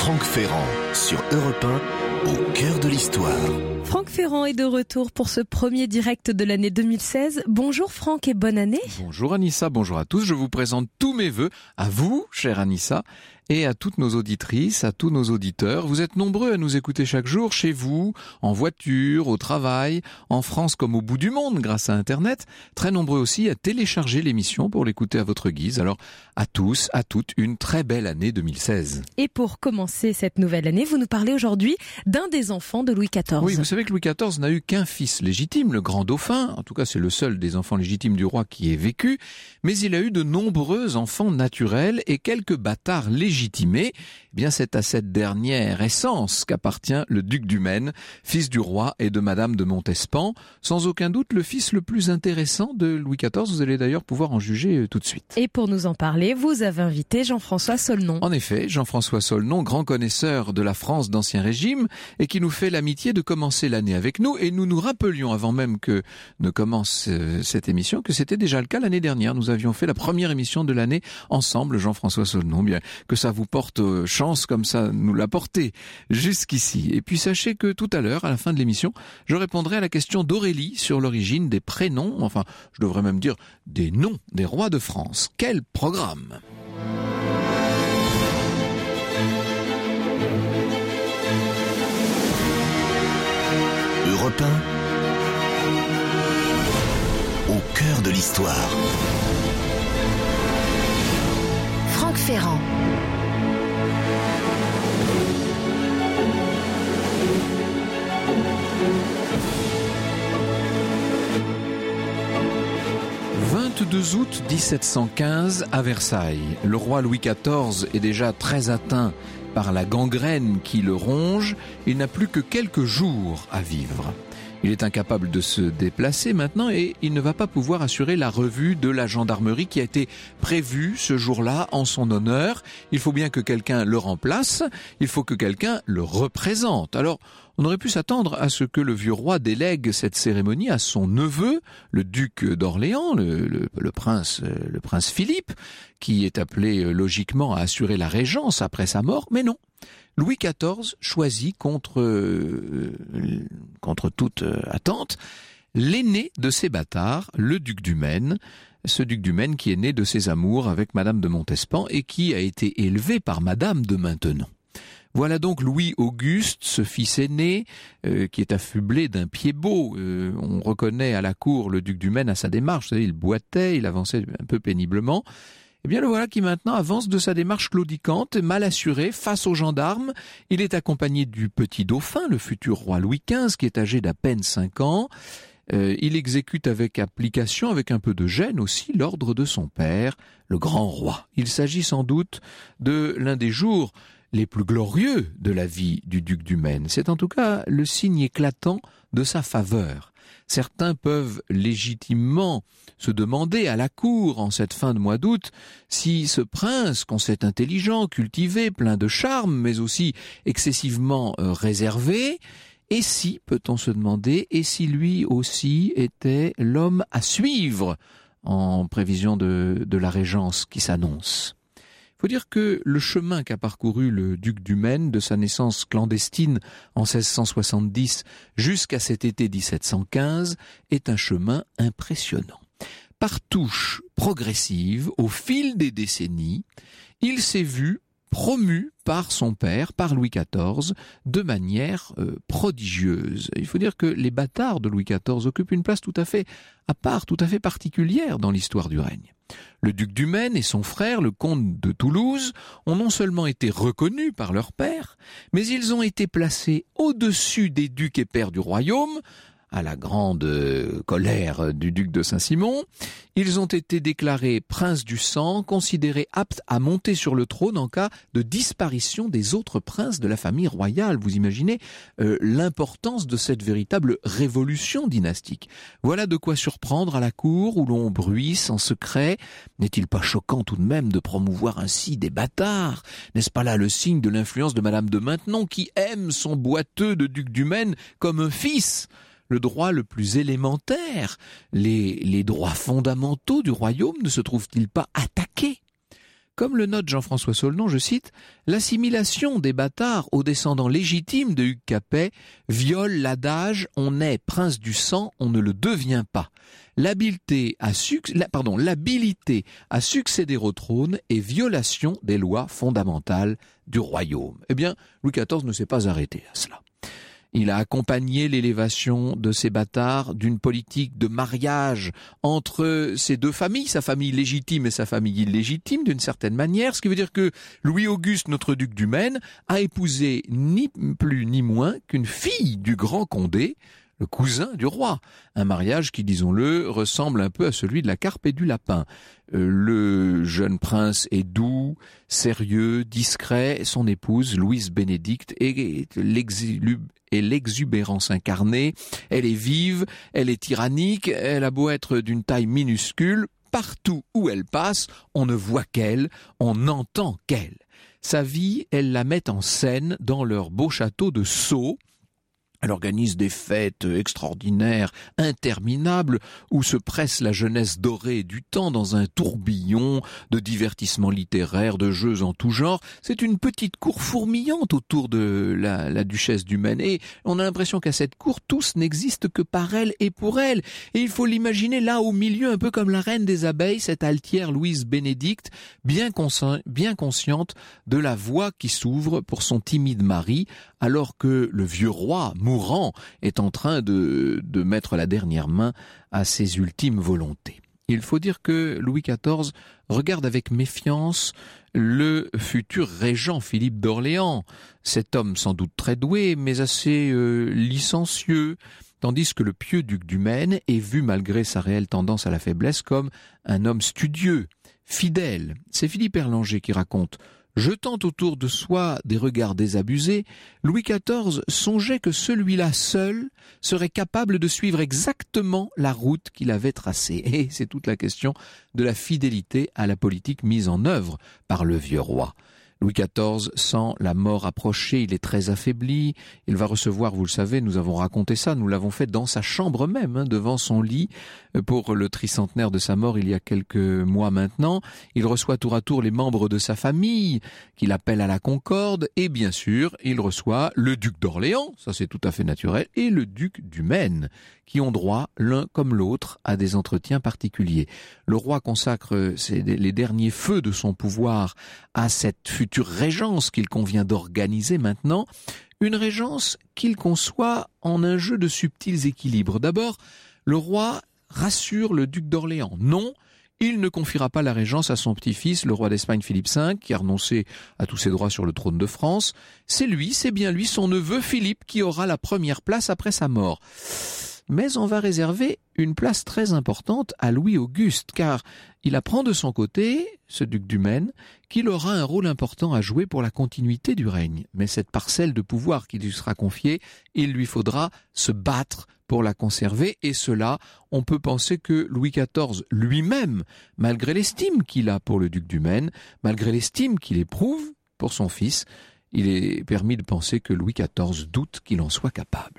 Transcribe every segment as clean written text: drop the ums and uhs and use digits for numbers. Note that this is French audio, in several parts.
Franck Ferrand sur Europe 1, au cœur de l'histoire. Franck Ferrand est de retour pour ce premier direct de l'année 2016. Bonjour Franck et bonne année. Bonjour Anissa, bonjour à tous. Je vous présente tous mes vœux à vous, chère Anissa, et à toutes nos auditrices, à tous nos auditeurs. Vous êtes nombreux à nous écouter chaque jour, chez vous, en voiture, au travail, en France comme au bout du monde grâce à Internet. Très nombreux aussi à télécharger l'émission pour l'écouter à votre guise. Alors à tous, à toutes, une très belle année 2016. Et pour commencer cette nouvelle année, vous nous parlez aujourd'hui d'un des enfants de Louis XIV. Oui, vous savez que Louis XIV n'a eu qu'un fils légitime, le grand dauphin. En tout cas, c'est le seul des enfants légitimes du roi qui ait vécu. Mais il a eu de nombreux enfants naturels et quelques bâtards légitimés. Eh bien, c'est à cette dernière essence qu'appartient le duc du Maine, fils du roi et de madame de Montespan. Sans aucun doute, le fils le plus intéressant de Louis XIV. Vous allez d'ailleurs pouvoir en juger tout de suite. Et pour nous en parler, vous avez invité Jean-François Solnon. En effet, Jean-François Solnon, grand connaisseur de la France d'Ancien Régime, et qui nous fait l'amitié de commencer l'année avec nous. Et nous nous rappelions, avant même que ne commence cette émission, que c'était déjà le cas l'année dernière. Nous avions fait la première émission de l'année ensemble, Jean-François Solnon. Bien que ça vous porte chance comme ça nous l'a porté jusqu'ici. Et puis sachez que tout à l'heure, à la fin de l'émission, je répondrai à la question d'Aurélie sur l'origine des prénoms, enfin, je devrais même dire des noms des rois de France. Quel programme! Europe 1, au cœur de l'histoire. Franck Ferrand. « 22 août 1715 à Versailles. Le roi Louis XIV est déjà très atteint par la gangrène qui le ronge. Il n'a plus que quelques jours à vivre. Il est incapable de se déplacer maintenant et il ne va pas pouvoir assurer la revue de la gendarmerie qui a été prévue ce jour-là en son honneur. Il faut bien que quelqu'un le remplace, il faut que quelqu'un le représente. Alors, on aurait pu s'attendre à ce que le vieux roi délègue cette cérémonie à son neveu, le duc d'Orléans, le prince Philippe, qui est appelé logiquement à assurer la régence après sa mort, mais non. Louis XIV choisit contre toute attente l'aîné de ses bâtards, le duc du Maine, ce duc du Maine qui est né de ses amours avec madame de Montespan et qui a été élevé par madame de Maintenon. Voilà donc Louis-Auguste, ce fils aîné, qui est affublé d'un pied beau. On reconnaît à la cour le duc du Maine à sa démarche. Vous savez, il boitait, il avançait un peu péniblement. Eh bien, le voilà qui maintenant avance de sa démarche claudicante, mal assuré, face aux gendarmes. Il est accompagné du petit dauphin, le futur roi Louis XV, qui est âgé d'à peine 5 ans. Il exécute avec application, avec un peu de gêne aussi, l'ordre de son père, le grand roi. Il s'agit sans doute de l'un des jours les plus glorieux de la vie du duc du Maine. C'est en tout cas le signe éclatant de sa faveur. Certains peuvent légitimement se demander à la cour, en cette fin de mois d'août, si ce prince, qu'on sait intelligent, cultivé, plein de charme, mais aussi excessivement réservé, et si, peut-on se demander, et si lui aussi était l'homme à suivre en prévision de la régence qui s'annonce. Il faut dire que le chemin qu'a parcouru le duc du Maine de sa naissance clandestine en 1670 jusqu'à cet été 1715 est un chemin impressionnant. Par touches progressives, au fil des décennies, il s'est vu promu par son père, par Louis XIV, de manière prodigieuse. Il faut dire que les bâtards de Louis XIV occupent une place tout à fait à part, tout à fait particulière dans l'histoire du règne. Le duc du Maine et son frère, le comte de Toulouse, ont non seulement été reconnus par leur père, mais ils ont été placés au-dessus des ducs et pairs du royaume, à la grande colère du duc de Saint-Simon. Ils ont été déclarés princes du sang, considérés aptes à monter sur le trône en cas de disparition des autres princes de la famille royale. Vous imaginez l'importance de cette véritable révolution dynastique. Voilà de quoi surprendre à la cour où l'on bruisse en secret. N'est-il pas choquant tout de même de promouvoir ainsi des bâtards? N'est-ce pas là le signe de l'influence de madame de Maintenon qui aime son boiteux de duc du Maine comme un fils? Le droit le plus élémentaire, les droits fondamentaux du royaume ne se trouvent-ils pas attaqués? Comme le note Jean-François Saulnon, je cite, « L'assimilation des bâtards aux descendants légitimes de Hugues Capet viole l'adage « on est prince du sang, on ne le devient pas ». L'habilité à succéder au trône est violation des lois fondamentales du royaume. » Eh bien, Louis XIV ne s'est pas arrêté à cela. Il a accompagné l'élévation de ces bâtards d'une politique de mariage entre ces deux familles, sa famille légitime et sa famille illégitime d'une certaine manière, ce qui veut dire que Louis-Auguste, notre duc du Maine, a épousé ni plus ni moins qu'une fille du grand Condé, le cousin du roi. Un mariage qui, disons-le, ressemble un peu à celui de la carpe et du lapin. Le jeune prince est doux, sérieux, discret. Son épouse, Louise Bénédicte, est l'exubérance incarnée. Elle est vive, elle est tyrannique, elle a beau être d'une taille minuscule. Partout où elle passe, on ne voit qu'elle, on n'entend qu'elle. Sa vie, elle la met en scène dans leur beau château de Sceaux. Elle organise des fêtes extraordinaires, interminables, où se presse la jeunesse dorée du temps dans un tourbillon de divertissements littéraires, de jeux en tout genre. C'est une petite cour fourmillante autour de la duchesse du Maine. Et on a l'impression qu'à cette cour, tous n'existent que par elle et pour elle. Et il faut l'imaginer là au milieu, un peu comme la reine des abeilles, cette altière Louise Bénédicte, bien consciente de la voie qui s'ouvre pour son timide mari, alors que le vieux roi, mourant, est en train de mettre la dernière main à ses ultimes volontés. Il faut dire que Louis XIV regarde avec méfiance le futur régent Philippe d'Orléans, cet homme sans doute très doué, mais assez licencieux, tandis que le pieux duc du Maine est vu, malgré sa réelle tendance à la faiblesse, comme un homme studieux, fidèle. C'est Philippe Erlanger qui raconte: jetant autour de soi des regards désabusés, Louis XIV songeait que celui-là seul serait capable de suivre exactement la route qu'il avait tracée. Et c'est toute la question de la fidélité à la politique mise en œuvre par le vieux roi. Louis XIV sent la mort approcher, il est très affaibli, il va recevoir, vous le savez, nous avons raconté ça, nous l'avons fait dans sa chambre même, devant son lit, pour le tricentenaire de sa mort il y a quelques mois maintenant. Il reçoit tour à tour les membres de sa famille, qu'il appelle à la concorde, et bien sûr, il reçoit le duc d'Orléans, ça c'est tout à fait naturel, et le duc du Maine, qui ont droit, l'un comme l'autre, à des entretiens particuliers. Le roi consacre les derniers feux de son pouvoir à cette future régence qu'il convient d'organiser maintenant, une régence qu'il conçoit en un jeu de subtils équilibres. D'abord, le roi rassure le duc d'Orléans. Non, il ne confiera pas la régence à son petit-fils, le roi d'Espagne Philippe V, qui a renoncé à tous ses droits sur le trône de France. C'est bien lui, son neveu Philippe, qui aura la première place après sa mort. Mais on va réserver une place très importante à Louis-Auguste, car il apprend de son côté, ce duc du Maine, qu'il aura un rôle important à jouer pour la continuité du règne. Mais cette parcelle de pouvoir qui lui sera confiée, il lui faudra se battre pour la conserver, et cela, on peut penser que Louis XIV lui-même, malgré l'estime qu'il a pour le duc du Maine, malgré l'estime qu'il éprouve pour son fils, il est permis de penser que Louis XIV doute qu'il en soit capable.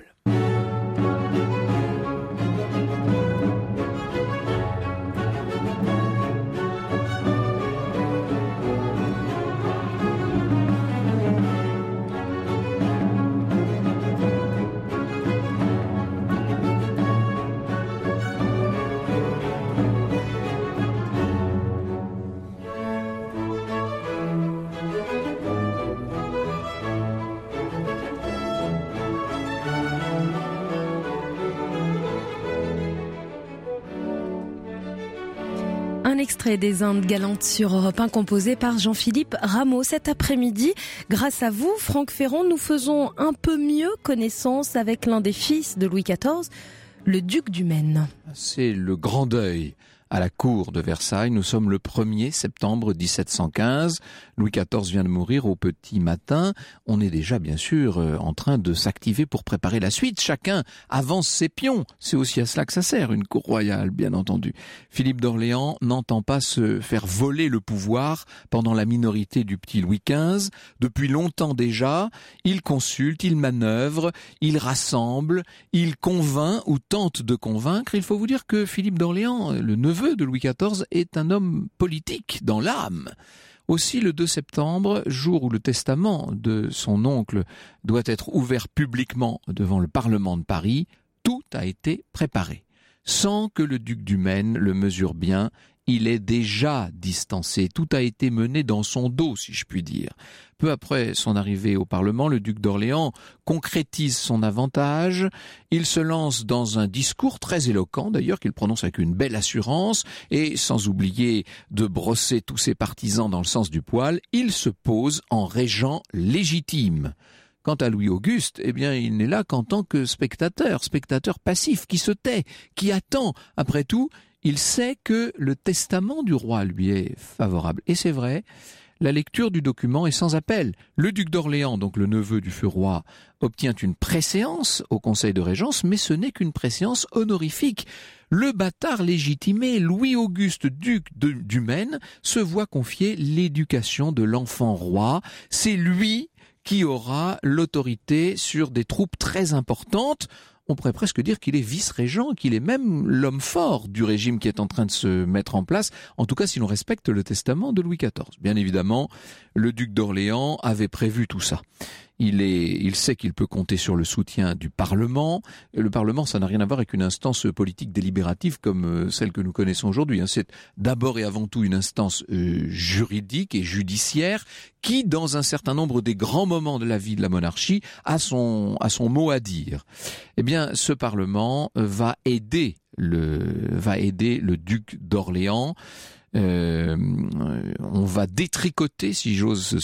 Un extrait des Indes galantes sur Europe 1 composé par Jean-Philippe Rameau. Cet après-midi, grâce à vous, Franck Ferrand, nous faisons un peu mieux connaissance avec l'un des fils de Louis XIV, le duc du Maine. C'est le grand deuil à la cour de Versailles. Nous sommes le 1er septembre 1715. Louis XIV vient de mourir au petit matin. On est déjà, bien sûr, en train de s'activer pour préparer la suite. Chacun avance ses pions. C'est aussi à cela que ça sert, une cour royale, bien entendu. Philippe d'Orléans n'entend pas se faire voler le pouvoir pendant la minorité du petit Louis XV. Depuis longtemps déjà, il consulte, il manœuvre, il rassemble, il convainc ou tente de convaincre. Il faut vous dire que Philippe d'Orléans, le neveu de Louis XIV, est un homme politique dans l'âme. Aussi, le 2 septembre, jour où le testament de son oncle doit être ouvert publiquement devant le Parlement de Paris, tout a été préparé. Sans que le duc du Maine le mesure bien, il est déjà distancé. Tout a été mené dans son dos, si je puis dire. Peu après son arrivée au Parlement, le duc d'Orléans concrétise son avantage. Il se lance dans un discours très éloquent, d'ailleurs, qu'il prononce avec une belle assurance, et sans oublier de brosser tous ses partisans dans le sens du poil, il se pose en régent légitime. Quant à Louis-Auguste, eh bien, il n'est là qu'en tant que spectateur passif, qui se tait, qui attend. Après tout, il sait que le testament du roi lui est favorable. Et c'est vrai, la lecture du document est sans appel. Le duc d'Orléans, donc le neveu du feu roi, obtient une préséance au conseil de régence, mais ce n'est qu'une préséance honorifique. Le bâtard légitimé, Louis-Auguste, duc du Maine, se voit confier l'éducation de l'enfant roi. C'est lui qui aura l'autorité sur des troupes très importantes. On pourrait presque dire qu'il est vice-régent, qu'il est même l'homme fort du régime qui est en train de se mettre en place, en tout cas si l'on respecte le testament de Louis XIV. Bien évidemment, le duc d'Orléans avait prévu tout ça. Il sait qu'il peut compter sur le soutien du Parlement. Le Parlement, ça n'a rien à voir avec une instance politique délibérative comme celle que nous connaissons aujourd'hui. C'est d'abord et avant tout une instance juridique et judiciaire qui, dans un certain nombre des grands moments de la vie de la monarchie, a son mot à dire. Eh bien, ce Parlement va aider le duc d'Orléans. On va détricoter, si j'ose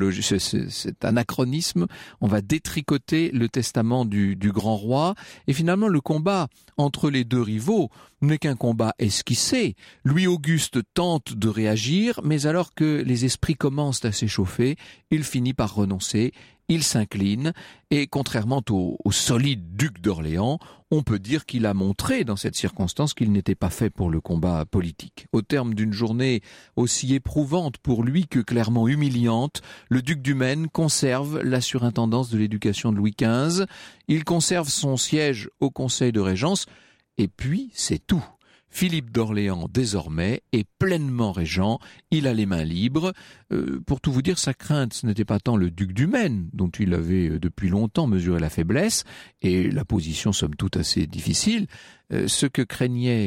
cet anachronisme, on va détricoter le testament du grand roi, et finalement le combat entre les deux rivaux n'est qu'un combat esquissé. Louis-Auguste tente de réagir, mais alors que les esprits commencent à s'échauffer, il finit par renoncer. Il s'incline et contrairement au solide duc d'Orléans, on peut dire qu'il a montré dans cette circonstance qu'il n'était pas fait pour le combat politique. Au terme d'une journée aussi éprouvante pour lui que clairement humiliante, le duc du Maine conserve la surintendance de l'éducation de Louis XV, il conserve son siège au conseil de régence et puis c'est tout. Philippe d'Orléans, désormais, est pleinement régent, il a les mains libres. Pour tout vous dire, sa crainte, ce n'était pas tant le duc du Maine, dont il avait depuis longtemps mesuré la faiblesse, et la position somme toute assez difficile. Ce que craignait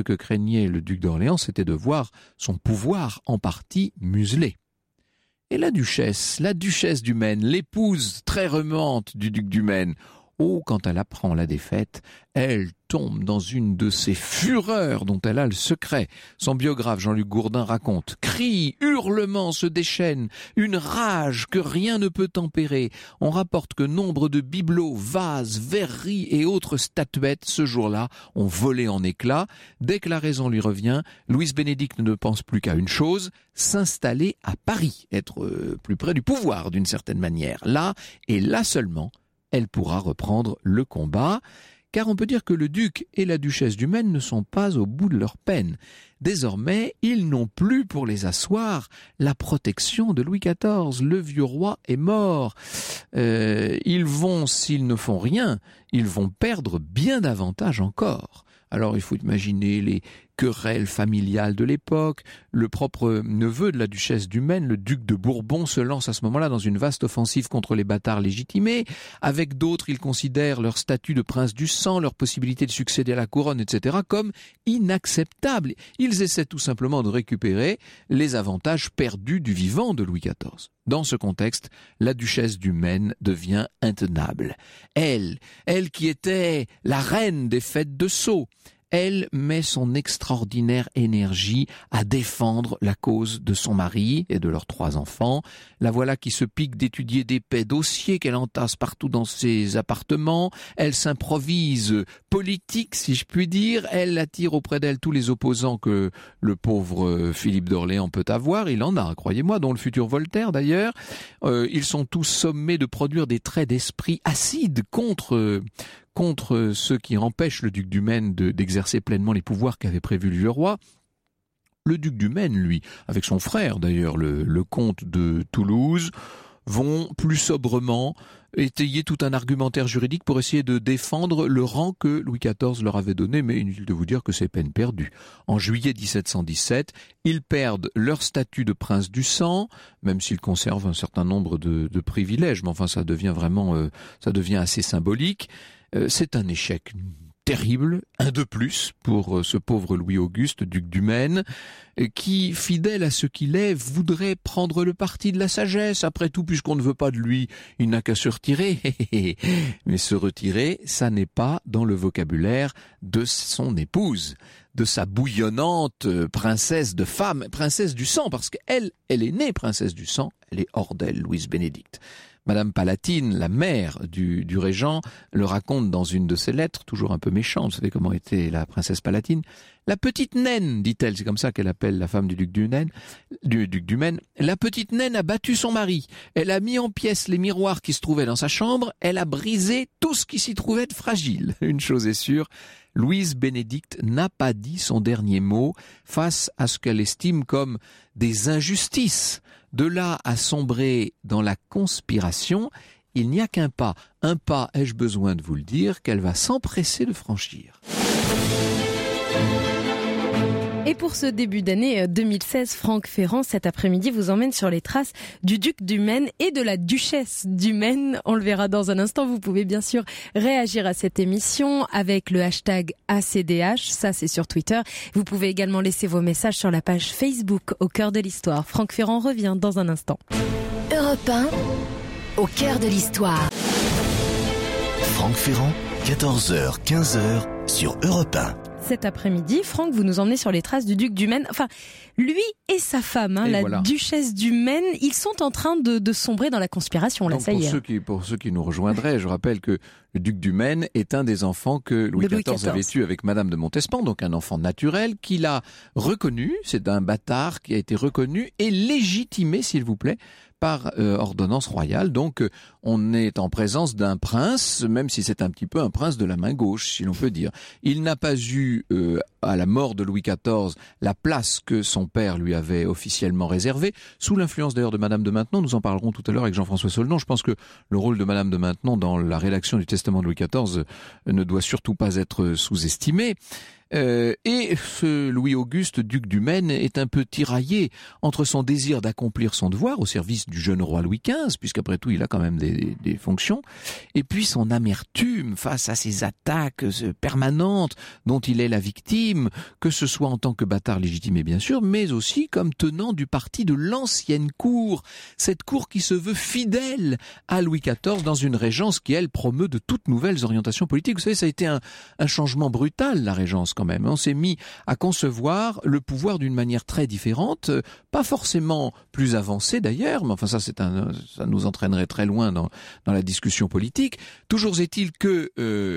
le duc d'Orléans, c'était de voir son pouvoir en partie muselé. Et la duchesse du Maine, l'épouse très remuante du duc du Maine, quand elle apprend la défaite, elle tombe dans une de ces fureurs dont elle a le secret. Son biographe Jean-Luc Gourdin raconte « Cris, hurlements se déchaînent, une rage que rien ne peut tempérer. On rapporte que nombre de bibelots, vases, verreries et autres statuettes, ce jour-là, ont volé en éclats. Dès que la raison lui revient, Louise Bénédicte ne pense plus qu'à une chose, s'installer à Paris, être plus près du pouvoir d'une certaine manière. Là, et là seulement, elle pourra reprendre le combat, car on peut dire que le duc et la duchesse du Maine ne sont pas au bout de leur peine. Désormais, ils n'ont plus pour les asseoir la protection de Louis XIV. Le vieux roi est mort. Ils vont, s'ils ne font rien, ils vont perdre bien davantage encore. Alors il faut imaginer les querelles familiales de l'époque. Le propre neveu de la duchesse du Maine, le duc de Bourbon, se lance à ce moment-là dans une vaste offensive contre les bâtards légitimés. Avec d'autres, ils considèrent leur statut de prince du sang, leur possibilité de succéder à la couronne, etc. comme inacceptable. Ils essaient tout simplement de récupérer les avantages perdus du vivant de Louis XIV. Dans ce contexte, la duchesse du Maine devient intenable. Elle qui était la reine des fêtes de Sceaux, elle met son extraordinaire énergie à défendre la cause de son mari et de leurs 3 enfants. La voilà qui se pique d'étudier d'épais dossiers qu'elle entasse partout dans ses appartements. Elle s'improvise politique, si je puis dire. Elle attire auprès d'elle tous les opposants que le pauvre Philippe d'Orléans peut avoir. Il en a, croyez-moi, dont le futur Voltaire d'ailleurs. Ils sont tous sommés de produire des traits d'esprit acides contre ceux qui empêchent le duc du Maine d'exercer pleinement les pouvoirs qu'avait prévu le vieux roi. Le duc du Maine, lui, avec son frère d'ailleurs, le comte de Toulouse, vont plus sobrement étayer tout un argumentaire juridique pour essayer de défendre le rang que Louis XIV leur avait donné, mais inutile de vous dire que c'est peine perdue. En juillet 1717, ils perdent leur statut de prince du sang, même s'ils conservent un certain nombre de privilèges, mais enfin ça devient assez symbolique. C'est un échec terrible, un de plus pour ce pauvre Louis-Auguste, duc du Maine, qui, fidèle à ce qu'il est, voudrait prendre le parti de la sagesse. Après tout, puisqu'on ne veut pas de lui, il n'a qu'à se retirer. Mais se retirer, ça n'est pas dans le vocabulaire de son épouse, de sa bouillonnante princesse de femme, princesse du sang, parce qu'elle est née princesse du sang, elle est hors d'elle, Louise Bénédicte. Madame Palatine, la mère du régent, le raconte dans une de ses lettres, toujours un peu méchante, vous savez comment était la princesse Palatine. La petite naine, dit-elle, c'est comme ça qu'elle appelle la femme du duc du Maine, la petite naine a battu son mari, elle a mis en pièces les miroirs qui se trouvaient dans sa chambre, elle a brisé tout ce qui s'y trouvait de fragile. Une chose est sûre, Louise Bénédicte n'a pas dit son dernier mot face à ce qu'elle estime comme des injustices. De là à sombrer dans la conspiration, il n'y a qu'un pas. Un pas, ai-je besoin de vous le dire, qu'elle va s'empresser de franchir. Et pour ce début d'année 2016, Franck Ferrand, cet après-midi, vous emmène sur les traces du duc du Maine et de la duchesse du Maine. On le verra dans un instant. Vous pouvez bien sûr réagir à cette émission avec le hashtag ACDH. Ça, c'est sur Twitter. Vous pouvez également laisser vos messages sur la page Facebook Au cœur de l'histoire. Franck Ferrand revient dans un instant. Europe 1, au cœur de l'histoire. Franck Ferrand, 14h, 15h sur Europe 1. Cet après-midi, Franck, vous nous emmenez sur les traces du duc du Maine. Enfin, lui et sa femme, la duchesse du Maine, ils sont en train de sombrer dans la conspiration. Là, donc, ça y est. Pour ceux qui nous rejoindraient, je rappelle que le duc du Maine est un des enfants que Louis XIV avait eu avec Madame de Montespan, donc un enfant naturel qu'il a reconnu. C'est un bâtard qui a été reconnu et légitimé, s'il vous plaît, par ordonnance royale. Donc on est en présence d'un prince, même si c'est un petit peu un prince de la main gauche, si l'on peut dire. Il n'a pas eu, à la mort de Louis XIV, la place que son père lui avait officiellement réservée, sous l'influence d'ailleurs de Madame de Maintenon. Nous en parlerons tout à l'heure avec Jean-François Solnon. Je pense que le rôle de Madame de Maintenon dans la rédaction du testament de Louis XIV ne doit surtout pas être sous-estimé. Et ce Louis-Auguste, duc du Maine, est un peu tiraillé entre son désir d'accomplir son devoir au service du jeune roi Louis XV, puisqu'après tout il a quand même des fonctions, et puis son amertume face à ces attaques permanentes dont il est la victime, que ce soit en tant que bâtard légitimé bien sûr, mais aussi comme tenant du parti de l'ancienne cour, cette cour qui se veut fidèle à Louis XIV dans une régence qui, elle, promeut de toutes nouvelles orientations politiques. Vous savez, ça a été un changement brutal, la régence, quand même. On s'est mis à concevoir le pouvoir d'une manière très différente, pas forcément plus avancée d'ailleurs, mais enfin ça nous entraînerait très loin dans la discussion politique. Toujours est-il que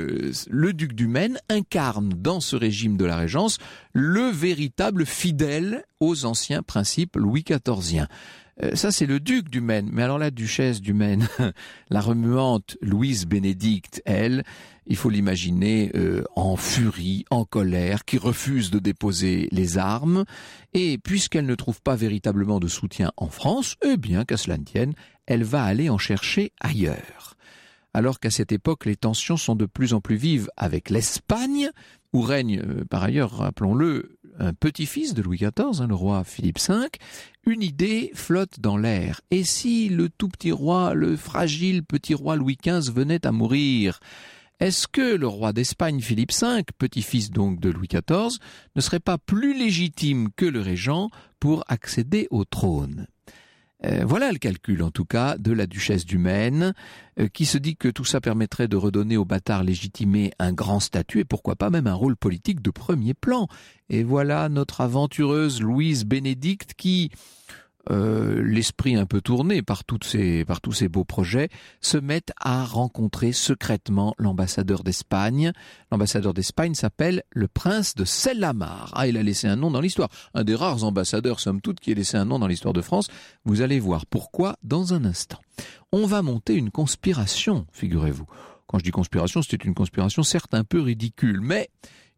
le duc du Maine incarne dans ce régime de la régence le véritable fidèle aux anciens principes Louis XIViens. Ça, c'est le duc du Maine. Mais alors la duchesse du Maine, la remuante Louise Bénédicte, elle, il faut l'imaginer en furie, en colère, qui refuse de déposer les armes. Et puisqu'elle ne trouve pas véritablement de soutien en France, eh bien, qu'à cela ne tienne, elle va aller en chercher ailleurs. Alors qu'à cette époque, les tensions sont de plus en plus vives avec l'Espagne, où règne, par ailleurs, rappelons-le, un petit-fils de Louis XIV, le roi Philippe V, une idée flotte dans l'air. Et si le tout petit roi, le fragile petit roi Louis XV venait à mourir, est-ce que le roi d'Espagne Philippe V, petit-fils donc de Louis XIV, ne serait pas plus légitime que le régent pour accéder au trône ? Voilà le calcul en tout cas de la duchesse du Maine qui se dit que tout ça permettrait de redonner au bâtard légitimé un grand statut et pourquoi pas même un rôle politique de premier plan. Et voilà notre aventureuse Louise Bénédicte qui, l'esprit un peu tourné par tous ces beaux projets, se met à rencontrer secrètement l'ambassadeur d'Espagne. L'ambassadeur d'Espagne s'appelle le prince de Sellamar. Ah, il a laissé un nom dans l'histoire. Un des rares ambassadeurs, somme toute, qui ait laissé un nom dans l'histoire de France. Vous allez voir pourquoi dans un instant. On va monter une conspiration, figurez-vous. Quand je dis conspiration, c'était une conspiration certes un peu ridicule, mais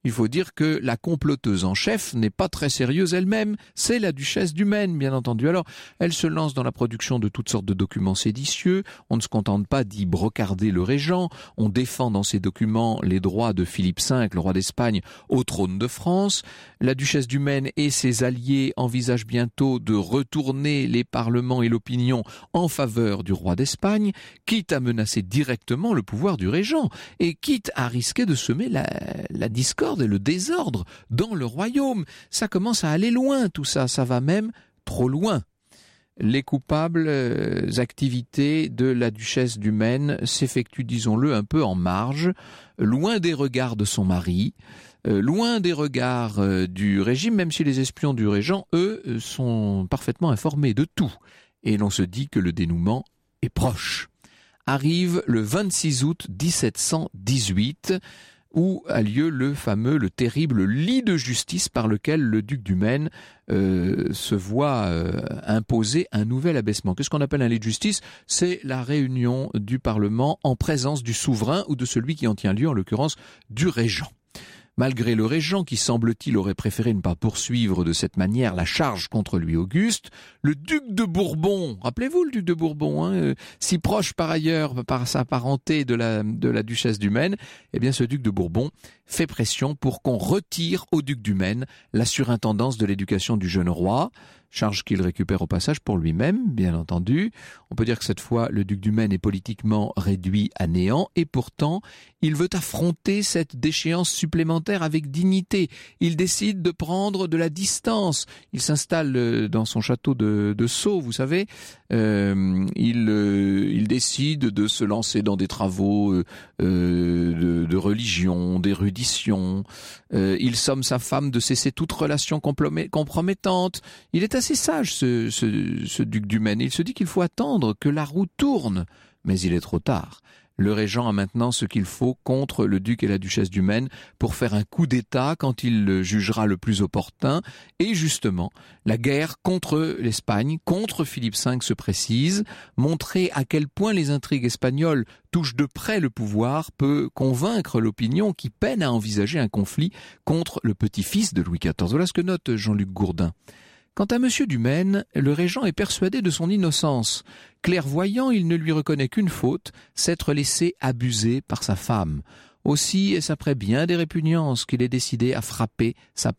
il faut dire que la comploteuse en chef n'est pas très sérieuse elle-même, c'est la duchesse du Maine, bien entendu. Alors, elle se lance dans la production de toutes sortes de documents séditieux, on ne se contente pas d'y brocarder le régent, on défend dans ces documents les droits de Philippe V, le roi d'Espagne, au trône de France. La duchesse du Maine et ses alliés envisagent bientôt de retourner les parlements et l'opinion en faveur du roi d'Espagne, quitte à menacer directement le pouvoir du régent et quitte à risquer de semer la discorde et le désordre dans le royaume. Ça commence à aller loin tout ça, ça va même trop loin. Les coupables activités de la duchesse du Maine s'effectuent, disons-le, un peu en marge, loin des regards de son mari, loin des regards du régime, même si les espions du régent, eux, sont parfaitement informés de tout. Et l'on se dit que le dénouement est proche. Arrive le 26 août 1718, où a lieu le terrible lit de justice par lequel le duc du Maine se voit imposer un nouvel abaissement. Qu'est-ce qu'on appelle un lit de justice ? C'est la réunion du Parlement en présence du souverain ou de celui qui en tient lieu, en l'occurrence du régent. Malgré le régent qui, semble-t-il, aurait préféré ne pas poursuivre de cette manière la charge contre lui Auguste, le duc de Bourbon, rappelez-vous le duc de Bourbon, si proche par ailleurs par sa parenté de la duchesse du Maine, eh bien ce duc de Bourbon fait pression pour qu'on retire au duc du Maine la surintendance de l'éducation du jeune roi, charge qu'il récupère au passage pour lui-même, bien entendu. On peut dire que cette fois, le duc du Maine est politiquement réduit à néant et pourtant, il veut affronter cette déchéance supplémentaire avec dignité. Il décide de prendre de la distance. Il s'installe dans son château de Sceaux, vous savez. Il décide de se lancer dans des travaux de religion, d'érudition. Il somme sa femme de cesser toute relation compromettante. Il est assez sage, ce duc du Maine. Il se dit qu'il faut attendre que la roue tourne, mais il est trop tard. Le régent a maintenant ce qu'il faut contre le duc et la duchesse du Maine pour faire un coup d'État quand il le jugera le plus opportun. Et justement, la guerre contre l'Espagne, contre Philippe V se précise. Montrer à quel point les intrigues espagnoles touchent de près le pouvoir peut convaincre l'opinion qui peine à envisager un conflit contre le petit-fils de Louis XIV. Voilà ce que note Jean-Luc Gourdin. Quant à Monsieur du Maine, le régent est persuadé de son innocence. Clairvoyant, il ne lui reconnaît qu'une faute, s'être laissé abuser par sa femme. Aussi est-ce après bien des répugnances qu'il s'est décidé à frapper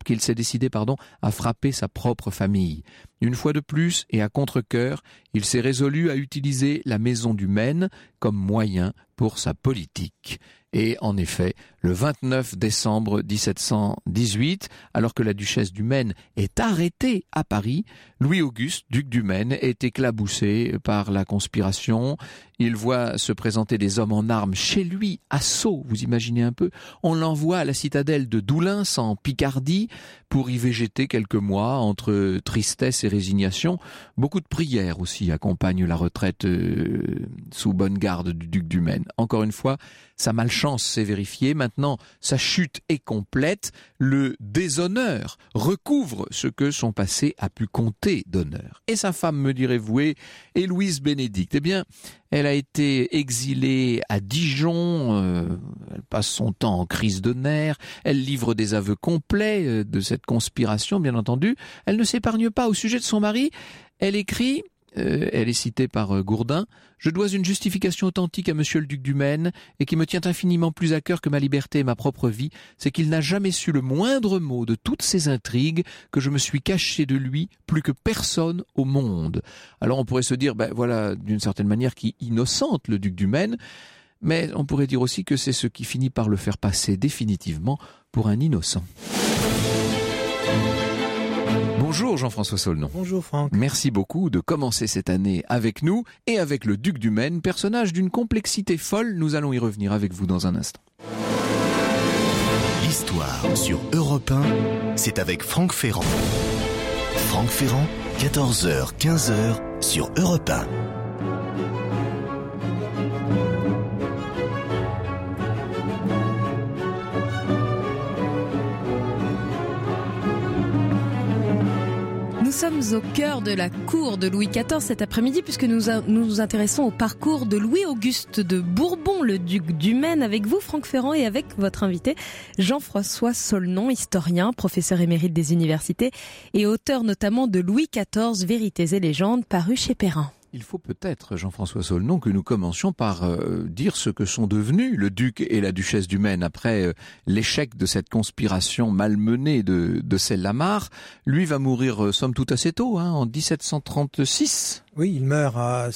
sa propre famille. Une fois de plus, et à contre-cœur, il s'est résolu à utiliser la maison du Maine comme moyen pour sa politique. Et en effet, le 29 décembre 1718, alors que la duchesse du Maine est arrêtée à Paris, Louis-Auguste, duc du Maine, est éclaboussé par la conspiration. Il voit se présenter des hommes en armes chez lui, à Sceaux, vous imaginez un peu. On l'envoie à la citadelle de Doullens, en Picardie, pour y végéter quelques mois entre tristesse et résignation. Beaucoup de prières aussi accompagnent la retraite sous bonne garde du duc du Maine. Encore une fois, sa malchance s'est vérifiée. Maintenant, sa chute est complète. Le déshonneur recouvre ce que son passé a pu compter d'honneur. Et sa femme, me direz-vous, est Louise Bénédicte. Eh bien, elle a été exilée à Dijon, elle passe son temps en crise de nerfs, elle livre des aveux complets de cette conspiration, bien entendu. Elle ne s'épargne pas au sujet de son mari. Elle écrit, elle est citée par Gourdin, « Je dois une justification authentique à monsieur le duc du Maine, et qui me tient infiniment plus à cœur que ma liberté et ma propre vie, c'est qu'il n'a jamais su le moindre mot de toutes ces intrigues, que je me suis caché de lui plus que personne au monde. » Alors on pourrait se dire, voilà, d'une certaine manière, qui innocente le duc du Maine, mais on pourrait dire aussi que c'est ce qui finit par le faire passer définitivement pour un innocent. Bonjour Jean-François Saulnon. Bonjour Franck. Merci beaucoup de commencer cette année avec nous et avec le duc du Maine, personnage d'une complexité folle. Nous allons y revenir avec vous dans un instant. L'histoire sur Europe 1, c'est avec Franck Ferrand. Franck Ferrand, 14h, 15h sur Europe 1. Nous sommes au cœur de la cour de Louis XIV cet après-midi puisque nous nous intéressons au parcours de Louis-Auguste de Bourbon, le duc du Maine, avec vous Franck Ferrand et avec votre invité Jean-François Saulnon, historien, professeur émérite des universités et auteur notamment de Louis XIV, Vérités et légendes, paru chez Perrin. Il faut peut-être, Jean-François Saulnon, que nous commencions par dire ce que sont devenus le duc et la duchesse du Maine après l'échec de cette conspiration malmenée de Celle-la-Mare. Lui va mourir, somme toute, assez tôt, en 1736. Oui, il meurt à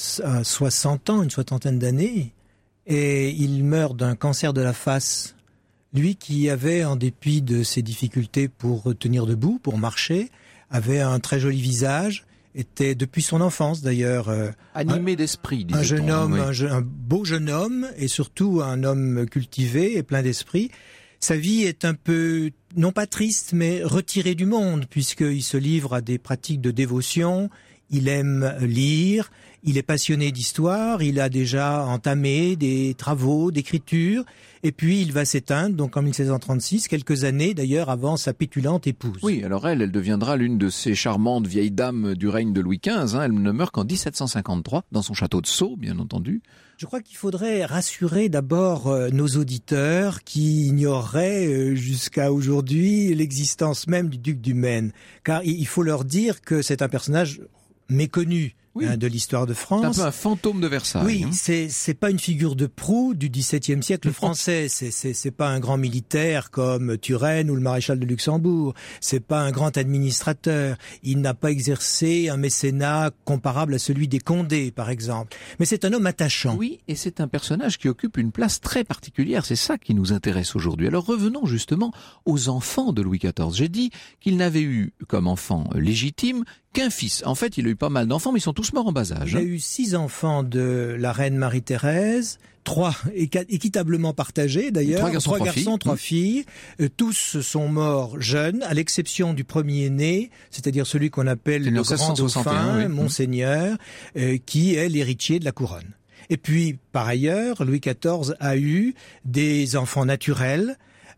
60 ans, une soixantaine d'années, et il meurt d'un cancer de la face. Lui qui avait, en dépit de ses difficultés pour tenir debout, pour marcher, avait un très joli visage, était depuis son enfance d'ailleurs animé d'esprit, un jeune homme, oui. un beau jeune homme et surtout un homme cultivé et plein d'esprit. Sa vie est un peu, non pas triste, mais retirée du monde puisqu'il se livre à des pratiques de dévotion. Il aime lire, il est passionné d'histoire, il a déjà entamé des travaux d'écriture, et puis il va s'éteindre, donc en 1636, quelques années d'ailleurs avant sa pétulante épouse. Oui, alors elle deviendra l'une de ces charmantes vieilles dames du règne de Louis XV. Elle ne meurt qu'en 1753, dans son château de Sceaux, bien entendu. Je crois qu'il faudrait rassurer d'abord nos auditeurs qui ignoreraient jusqu'à aujourd'hui l'existence même du duc du Maine, car il faut leur dire que c'est un personnage méconnu de l'histoire de France. C'est un peu un fantôme de Versailles. Oui, c'est pas une figure de proue du XVIIe siècle français. C'est pas un grand militaire comme Turenne ou le maréchal de Luxembourg. C'est pas un grand administrateur. Il n'a pas exercé un mécénat comparable à celui des Condé, par exemple. Mais c'est un homme attachant. Oui, et c'est un personnage qui occupe une place très particulière. C'est ça qui nous intéresse aujourd'hui. Alors revenons justement aux enfants de Louis XIV. J'ai dit qu'il n'avait eu comme enfant légitime qu'un fils. En fait, il a eu pas mal d'enfants, mais ils sont tous morts en bas âge. Il a eu 6 enfants de la reine Marie-Thérèse, 3 équitablement partagés d'ailleurs, 3 garçons, 3 filles. Tous sont morts jeunes, à l'exception du premier-né, c'est-à-dire celui qu'on appelle le grand dauphin, Monseigneur, qui est l'héritier de la couronne. Et puis, par ailleurs, Louis XIV a eu des enfants naturels,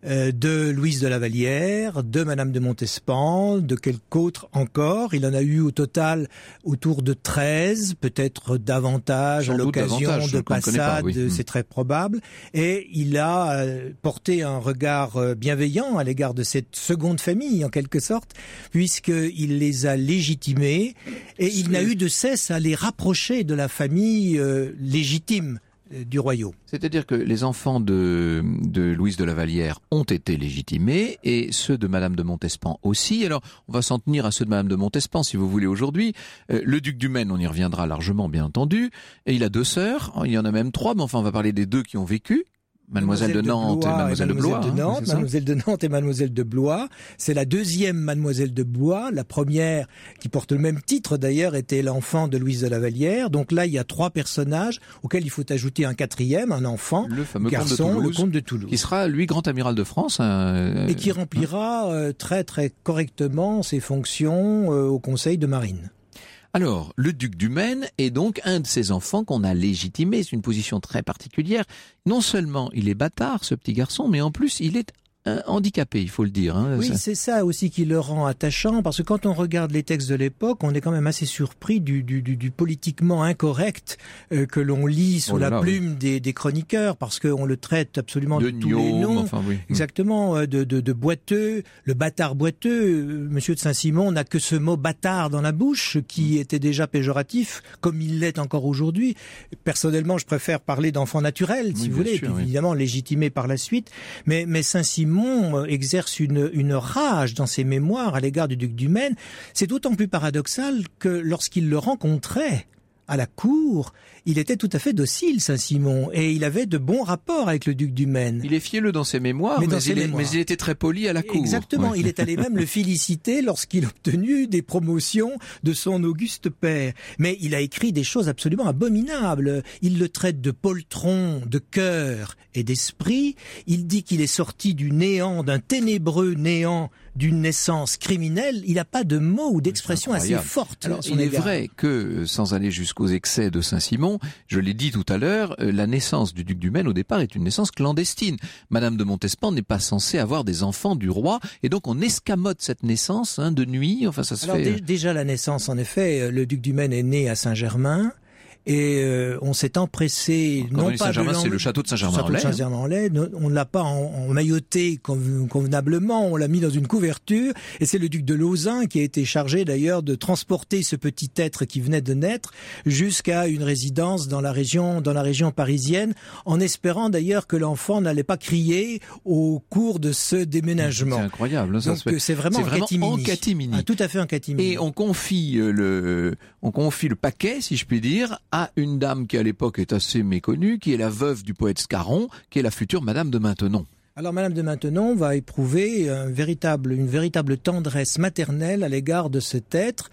de Louise de la Vallière, de Madame de Montespan, de quelques autres encore. Il en a eu au total autour de 13, peut-être davantage à l'occasion de passades, c'est très probable. Et il a porté un regard bienveillant à l'égard de cette seconde famille, en quelque sorte, puisqu'il les a légitimés et il n'a eu de cesse à les rapprocher de la famille légitime du royaume. C'est-à-dire que les enfants de Louise de la Vallière ont été légitimés et ceux de Madame de Montespan aussi. Alors, on va s'en tenir à ceux de Madame de Montespan, si vous voulez, aujourd'hui. Le duc du Maine, on y reviendra largement, bien entendu. Et il a 2 sœurs. Il y en a même 3, mais enfin, on va parler des 2 qui ont vécu. Mademoiselle de Nantes et Mademoiselle de Blois. Mademoiselle de Nantes et Mademoiselle de Blois. C'est la 2e Mademoiselle de Blois. La première, qui porte le même titre d'ailleurs, était l'enfant de Louise de la Vallière. Donc là, il y a 3 personnages auxquels il faut ajouter un 4e, un enfant, le fameux garçon, le comte de Toulouse. Qui sera, lui, grand amiral de France. Et qui remplira très très correctement ses fonctions au Conseil de Marine. Alors, le duc du Maine est donc un de ces enfants qu'on a légitimé. C'est une position très particulière. Non seulement il est bâtard, ce petit garçon, mais en plus il est handicapé, il faut le dire. Oui, c'est ça aussi qui le rend attachant, parce que quand on regarde les textes de l'époque, on est quand même assez surpris du politiquement incorrect que l'on lit sous la plume des chroniqueurs, parce qu'on le traite absolument de tous les noms. Exactement, de boiteux, le bâtard boiteux. Monsieur de Saint-Simon n'a que ce mot bâtard dans la bouche, qui était déjà péjoratif, comme il l'est encore aujourd'hui. Personnellement, je préfère parler d'enfant naturel, si vous voulez, sûr, évidemment légitimé par la suite, mais Saint-Simon exerce une rage dans ses mémoires à l'égard du duc du Maine. C'est d'autant plus paradoxal que lorsqu'il le rencontrait à la cour, il était tout à fait docile, Saint-Simon, et il avait de bons rapports avec le duc du Maine. Il est fielleux dans ses mémoires, mais il était très poli à la cour. Exactement, il est allé même le féliciter lorsqu'il a obtenu des promotions de son auguste père. Mais il a écrit des choses absolument abominables. Il le traite de poltron, de cœur et d'esprit. Il dit qu'il est sorti du néant, d'un ténébreux néant, d'une naissance criminelle, il n'a pas de mots ou d'expressions assez fortes. Alors, il est vrai que, sans aller jusqu'aux excès de Saint-Simon, je l'ai dit tout à l'heure, la naissance du duc du Maine, au départ, est une naissance clandestine. Madame de Montespan n'est pas censée avoir des enfants du roi, et donc on escamote cette naissance de nuit. Enfin, ça se fait. Déjà la naissance, en effet, le duc du Maine est né à Saint-Germain. Et on s'est empressé, non pas Saint-Germain, c'est le château de Saint-Germain-en-Laye. On ne l'a pas emmailloté convenablement, on l'a mis dans une couverture. Et c'est le duc de Lauzun qui a été chargé d'ailleurs de transporter ce petit être qui venait de naître jusqu'à une résidence dans la région parisienne, en espérant d'ailleurs que l'enfant n'allait pas crier au cours de ce déménagement. C'est incroyable. Ça Donc c'est vraiment en catimini. Tout à fait en catimini. Et on confie le paquet, si je puis dire, à une dame qui à l'époque est assez méconnue, qui est la veuve du poète Scarron, qui est la future Madame de Maintenon. Alors Madame de Maintenon va éprouver une véritable tendresse maternelle à l'égard de cet être,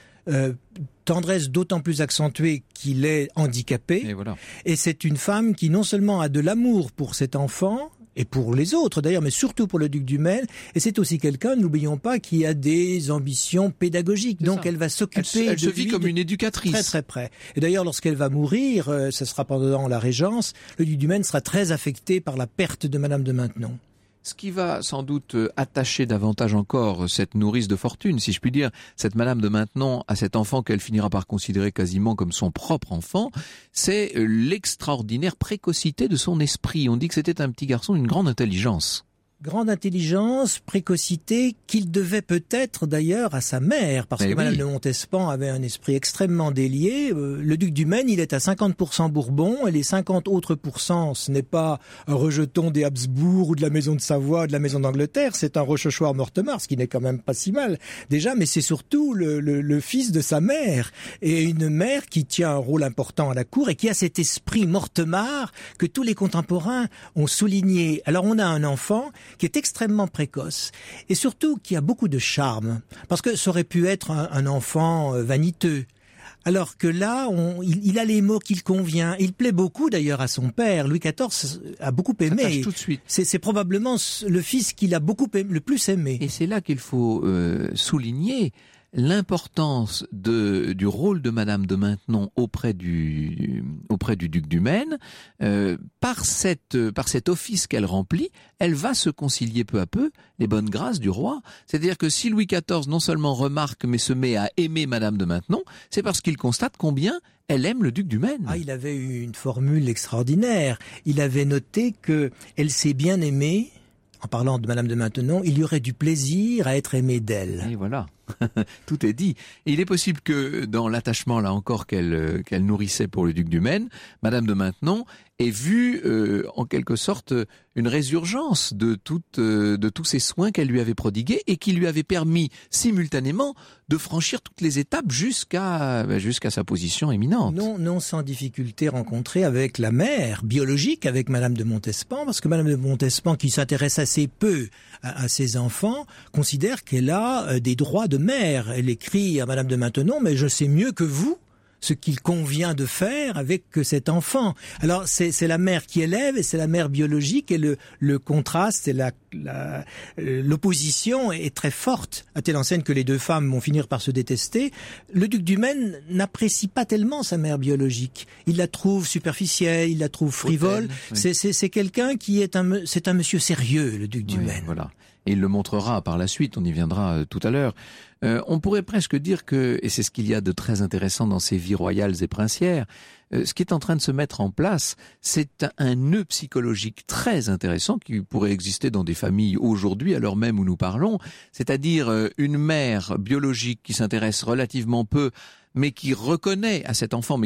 tendresse d'autant plus accentuée qu'il est handicapé. Et voilà. Et c'est une femme qui non seulement a de l'amour pour cet enfant, et pour les autres d'ailleurs, mais surtout pour le duc du Maine. Et c'est aussi quelqu'un, n'oublions pas, qui a des ambitions pédagogiques. Donc elle va s'occuper elle se vit comme une éducatrice. Très très près. Et d'ailleurs, lorsqu'elle va mourir, ce sera pendant la Régence, le duc du Maine sera très affecté par la perte de Madame de Maintenon. Ce qui va sans doute attacher davantage encore cette nourrice de fortune, si je puis dire, cette Madame de Maintenon à cet enfant qu'elle finira par considérer quasiment comme son propre enfant, c'est l'extraordinaire précocité de son esprit. On dit que c'était un petit garçon d'une grande intelligence. Grande intelligence, précocité, qu'il devait peut-être d'ailleurs à sa mère, parce que Madame de Montespan avait un esprit extrêmement délié. Le duc du Maine, il est à 50% Bourbon, et les 50 autres pourcents, ce n'est pas un rejeton des Habsbourg ou de la maison de Savoie, de la maison d'Angleterre, c'est un Rochechouart-Mortemart, ce qui n'est quand même pas si mal déjà, mais c'est surtout le fils de sa mère, et une mère qui tient un rôle important à la cour et qui a cet esprit Mortemart que tous les contemporains ont souligné. Alors on a un enfant qui est extrêmement précoce et surtout qui a beaucoup de charme, parce que ça aurait pu être un enfant vaniteux. Alors que là, il a les mots qu'il convient. Il plaît beaucoup d'ailleurs à son père. Louis XIV a beaucoup aimé. Ça tâche tout de suite. C'est probablement le fils qu'il a le plus aimé. Et c'est là qu'il faut souligner l'importance du rôle de Madame de Maintenon auprès du duc du Maine. Par cet office qu'elle remplit, elle va se concilier peu à peu les bonnes grâces du roi. C'est-à-dire que si Louis XIV non seulement remarque mais se met à aimer Madame de Maintenon, c'est parce qu'il constate combien elle aime le duc du Maine. Ah, il avait eu une formule extraordinaire. Il avait noté que elle s'est bien aimée. En parlant de Madame de Maintenon, il y aurait du plaisir à être aimé d'elle. Et voilà, tout est dit. Et il est possible que dans l'attachement, là encore, qu'elle nourrissait pour le duc du Maine, Madame de Maintenon ait vu, en quelque sorte, une résurgence de tous ces soins qu'elle lui avait prodigués et qui lui avaient permis simultanément de franchir toutes les étapes jusqu'à sa position éminente. Non sans difficulté rencontrée avec la mère biologique, avec Madame de Montespan, parce que Madame de Montespan, qui s'intéresse assez peu à ses enfants, considère qu'elle a des droits de mère. Elle écrit à Madame de Maintenon, mais je sais mieux que vous ce qu'il convient de faire avec cet enfant. Alors c'est la mère qui élève et c'est la mère biologique, et le contraste et l'opposition est très forte, à telle enseigne que les deux femmes vont finir par se détester. Le duc du Maine n'apprécie pas tellement sa mère biologique. Il la trouve superficielle, il la trouve frivole. Oui. C'est quelqu'un qui c'est un monsieur sérieux, le duc du Maine. Voilà. Et il le montrera par la suite, on y viendra tout à l'heure. On pourrait presque dire que, et c'est ce qu'il y a de très intéressant dans ces vies royales et princières, ce qui est en train de se mettre en place, c'est un nœud psychologique très intéressant qui pourrait exister dans des familles aujourd'hui, à l'heure même où nous parlons, c'est-à-dire une mère biologique qui s'intéresse relativement peu, mais qui reconnaît à cet enfant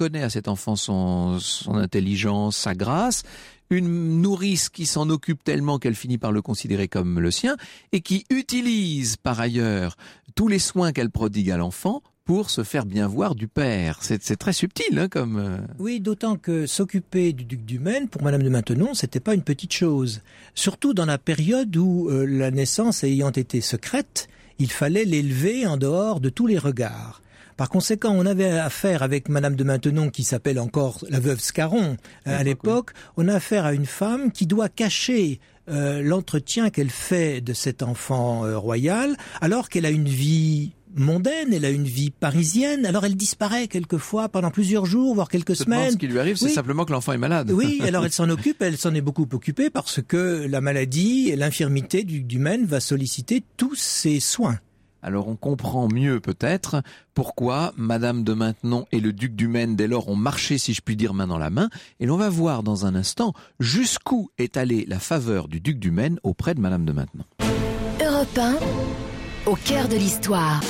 son intelligence, sa grâce, une nourrice qui s'en occupe tellement qu'elle finit par le considérer comme le sien, et qui utilise par ailleurs tous les soins qu'elle prodigue à l'enfant pour se faire bien voir du père. C'est très subtil, comme... Oui, d'autant que s'occuper du duc du Maine, pour Madame de Maintenon, c'était pas une petite chose. Surtout dans la période où la naissance ayant été secrète, il fallait l'élever en dehors de tous les regards. Par conséquent, on avait affaire avec Madame de Maintenon, qui s'appelle encore la veuve Scarron à l'époque, on a affaire à une femme qui doit cacher l'entretien qu'elle fait de cet enfant royal, alors qu'elle a une vie mondaine, elle a une vie parisienne, alors elle disparaît quelquefois pendant plusieurs jours, voire quelques semaines. Ce qui lui arrive, c'est simplement que l'enfant est malade. Oui, alors elle s'en occupe, elle s'en est beaucoup occupée parce que la maladie et l'infirmité du duc du Maine va solliciter tous ses soins. Alors on comprend mieux peut-être pourquoi Madame de Maintenon et le duc du Maine dès lors ont marché, si je puis dire, main dans la main, et l'on va voir dans un instant jusqu'où est allée la faveur du duc du Maine auprès de Madame de Maintenon. Europe 1, au cœur de l'histoire.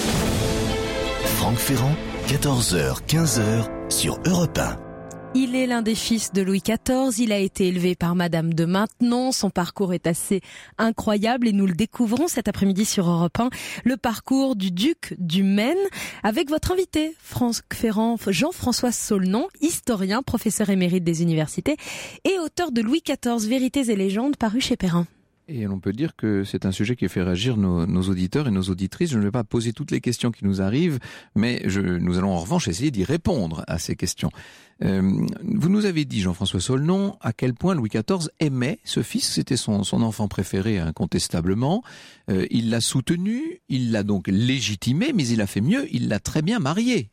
Franck Ferrand, 14h, 15h sur Europe 1. Il est l'un des fils de Louis XIV, il a été élevé par Madame de Maintenon, son parcours est assez incroyable et nous le découvrons cet après-midi sur Europe 1, le parcours du duc du Maine, avec votre invité, Franck Ferrand, Jean-François Saulnon, historien, professeur émérite des universités et auteur de Louis XIV, Vérités et légendes, paru chez Perrin. Et on peut dire que c'est un sujet qui fait réagir nos auditeurs et nos auditrices. Je ne vais pas poser toutes les questions qui nous arrivent, mais nous allons en revanche essayer d'y répondre à ces questions. Vous nous avez dit, Jean-François Saulnon, à quel point Louis XIV aimait ce fils. C'était son enfant préféré incontestablement. Il l'a soutenu, il l'a donc légitimé, mais il a fait mieux, il l'a très bien marié.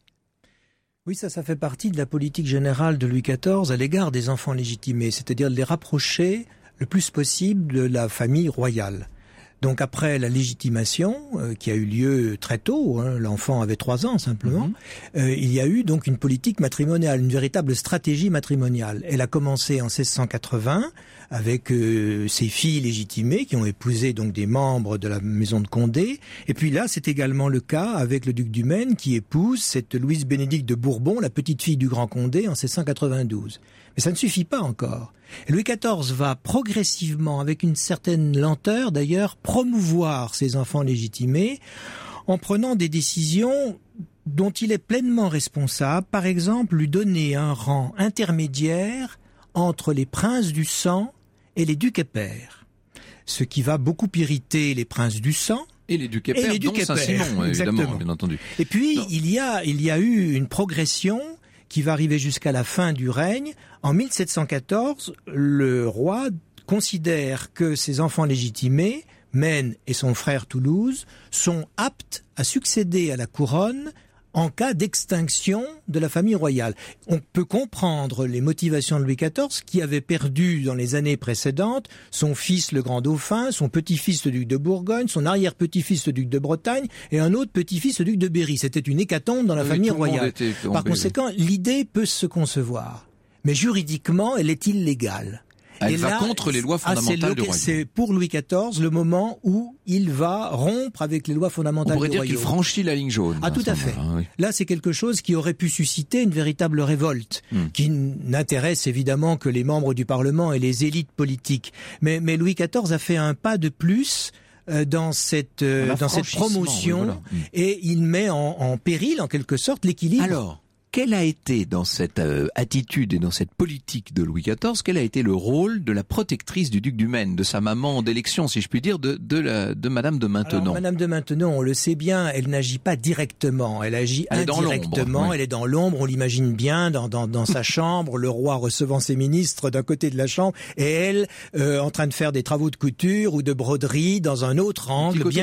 Oui, ça fait partie de la politique générale de Louis XIV à l'égard des enfants légitimés, c'est-à-dire de les rapprocher le plus possible de la famille royale. Donc après la légitimation, qui a eu lieu très tôt, l'enfant avait 3 ans simplement, il y a eu donc une politique matrimoniale, une véritable stratégie matrimoniale. Elle a commencé en 1680 avec ses filles légitimées qui ont épousé donc des membres de la maison de Condé. Et puis là, c'est également le cas avec le duc du Maine qui épouse cette Louise Bénédicte de Bourbon, la petite fille du grand Condé, en 1692. Mais ça ne suffit pas encore. Et Louis XIV va progressivement, avec une certaine lenteur d'ailleurs, promouvoir ses enfants légitimés en prenant des décisions dont il est pleinement responsable. Par exemple, lui donner un rang intermédiaire entre les princes du sang et les ducs et pairs. Ce qui va beaucoup irriter les princes du sang. Et les ducs et pairs, dont Saint-Simon, évidemment, bien entendu. Et puis, il y a eu une progression qui va arriver jusqu'à la fin du règne. En 1714, le roi considère que ses enfants légitimés, Maine et son frère Toulouse, sont aptes à succéder à la couronne en cas d'extinction de la famille royale. On peut comprendre les motivations de Louis XIV, qui avait perdu dans les années précédentes son fils le grand dauphin, son petit-fils le duc de Bourgogne, son arrière-petit-fils le duc de Bretagne et un autre petit-fils le duc de Berry. C'était une hécatombe dans la famille royale. Par conséquent, l'idée peut se concevoir. Mais juridiquement, elle est illégale. Elle va contre les lois fondamentales du royaume. C'est pour Louis XIV le moment où il va rompre avec les lois fondamentales du royaume. On pourrait dire qu'il franchit la ligne jaune. Ah, tout à fait. Oui. Là, c'est quelque chose qui aurait pu susciter une véritable révolte, qui n'intéresse évidemment que les membres du Parlement et les élites politiques. Mais Louis XIV a fait un pas de plus dans cette promotion, voilà. Et il met en péril, en quelque sorte, l'équilibre. Alors, quel a été, dans cette attitude et dans cette politique de Louis XIV, quel a été le rôle de la protectrice du duc du Maine, de sa maman d'élection, si je puis dire, de Madame de Maintenon? Alors, Madame de Maintenon, on le sait bien, elle n'agit pas directement, elle agit indirectement, oui. Elle est dans l'ombre, on l'imagine bien, dans sa chambre, le roi recevant ses ministres d'un côté de la chambre, et elle en train de faire des travaux de couture ou de broderie dans un autre angle, bien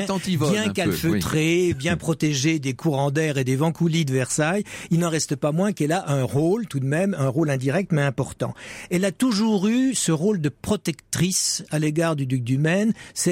calfeutré, bien protégé des courants d'air et des vents coulis de Versailles. Il n'en reste pas moins qu'elle a un rôle, tout de même, un rôle indirect mais important. Elle a toujours eu ce rôle de protectrice à l'égard du duc du Maine,